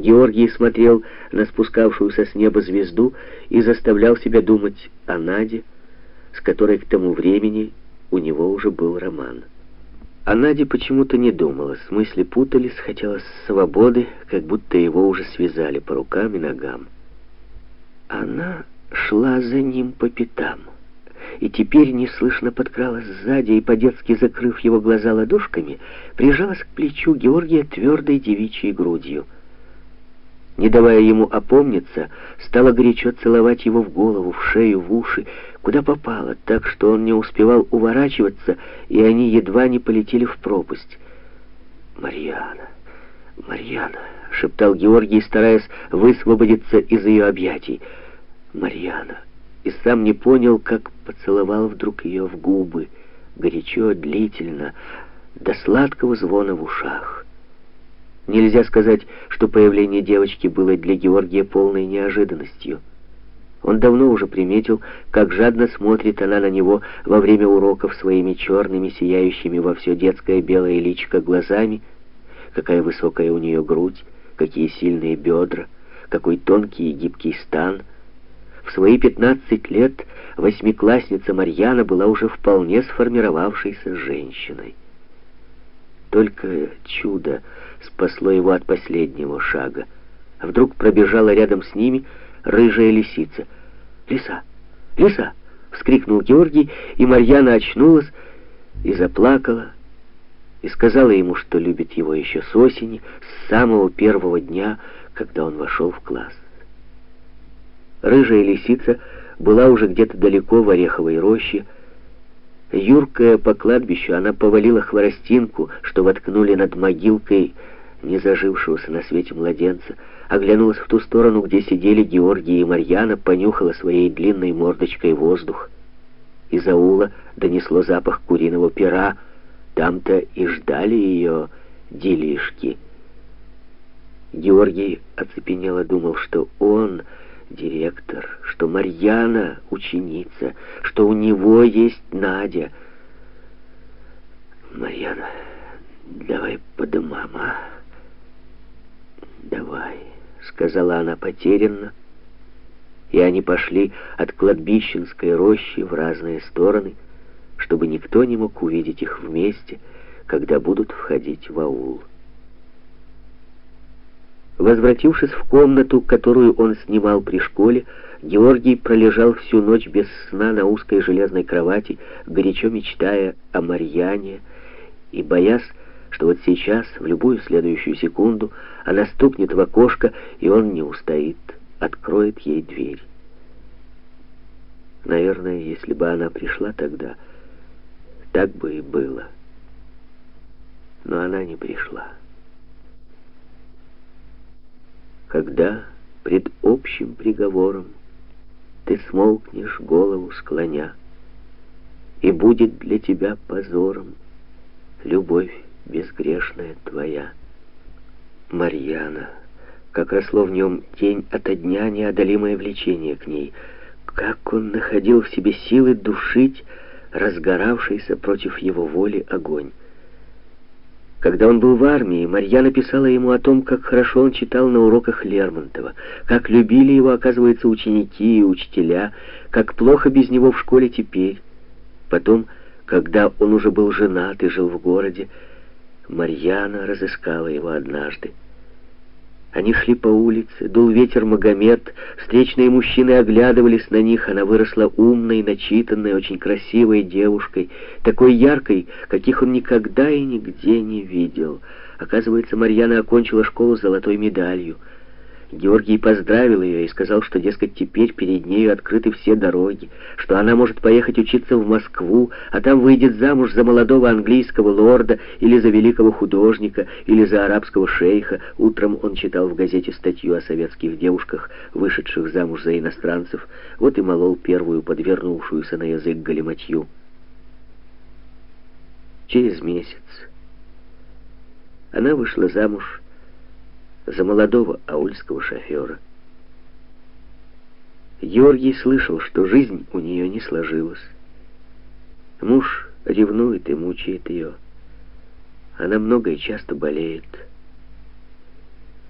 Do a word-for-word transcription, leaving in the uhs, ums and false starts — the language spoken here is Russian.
Георгий смотрел на спускавшуюся с неба звезду и заставлял себя думать о Наде, с которой к тому времени у него уже был роман. О Наде почему-то не думалось, мысли путались, хотелось свободы, как будто его уже связали по рукам и ногам. Она шла за ним по пятам, и теперь неслышно подкралась сзади и, по-детски закрыв его глаза ладошками, прижалась к плечу Георгия твердой девичьей грудью. Не давая ему опомниться, стала горячо целовать его в голову, в шею, в уши, куда попало, так что он не успевал уворачиваться, и они едва не полетели в пропасть. «Марьяна, Марьяна!» — шептал Георгий, стараясь высвободиться из ее объятий. «Марьяна!» И сам не понял, как поцеловал вдруг ее в губы, горячо, длительно, до сладкого звона в ушах. Нельзя сказать, что появление девочки было для Георгия полной неожиданностью. Он давно уже приметил, как жадно смотрит она на него во время уроков своими черными, сияющими во все детское белое личико глазами, какая высокая у нее грудь, какие сильные бедра, какой тонкий и гибкий стан. В свои пятнадцать лет восьмиклассница Марьяна была уже вполне сформировавшейся женщиной. Только чудо спасло его от последнего шага. Вдруг пробежала рядом с ними рыжая лисица. «Лиса! Лиса!» — вскрикнул Георгий, и Марьяна очнулась и заплакала, и сказала ему, что любит его еще с осени, с самого первого дня, когда он вошел в класс. Рыжая лисица была уже где-то далеко в ореховой роще. Юркая по кладбищу, она повалила хворостинку, что воткнули над могилкой незажившегося на свете младенца, оглянулась в ту сторону, где сидели Георгий и Марьяна, понюхала своей длинной мордочкой воздух. Из аула донесло запах куриного пера. Там-то и ждали ее делишки. Георгий оцепенело думал, что он директор, что Марьяна ученица, что у него есть Надя. «Марьяна, давай по домам, а? Давай», — сказала она потерянно, и они пошли от кладбищенской рощи в разные стороны, чтобы никто не мог увидеть их вместе, когда будут входить в аул. Возвратившись в комнату, которую он снимал при школе, Георгий пролежал всю ночь без сна на узкой железной кровати, горячо мечтая о Марьяне и боясь, что вот сейчас, в любую следующую секунду, она стукнет в окошко, и он не устоит, откроет ей дверь. Наверное, если бы она пришла тогда, так бы и было. Но она не пришла. Когда пред общим приговором ты смолкнешь, голову склоня, и будет для тебя позором любовь безгрешная твоя. Марьяна, как росло в нем день ото дня неодолимое влечение к ней, как он находил в себе силы душить разгоравшийся против его воли огонь. Когда он был в армии, Марьяна писала ему о том, как хорошо он читал на уроках Лермонтова, как любили его, оказывается, ученики и учителя, как плохо без него в школе теперь. Потом, когда он уже был женат и жил в городе, Марьяна разыскала его однажды. Они шли по улице, дул ветер Магомед, встречные мужчины оглядывались на них, она выросла умной, начитанной, очень красивой девушкой, такой яркой, каких он никогда и нигде не видел. Оказывается, Марьяна окончила школу с золотой медалью. Георгий поздравил ее и сказал, что, дескать, теперь перед нею открыты все дороги, что она может поехать учиться в Москву, а там выйдет замуж за молодого английского лорда или за великого художника, или за арабского шейха. Утром он читал в газете статью о советских девушках, вышедших замуж за иностранцев, вот и молол первую подвернувшуюся на язык галиматью. Через месяц она вышла замуж за молодого аульского шофера. Георгий слышал, что жизнь у нее не сложилась. Муж ревнует и мучает ее. Она много и часто болеет.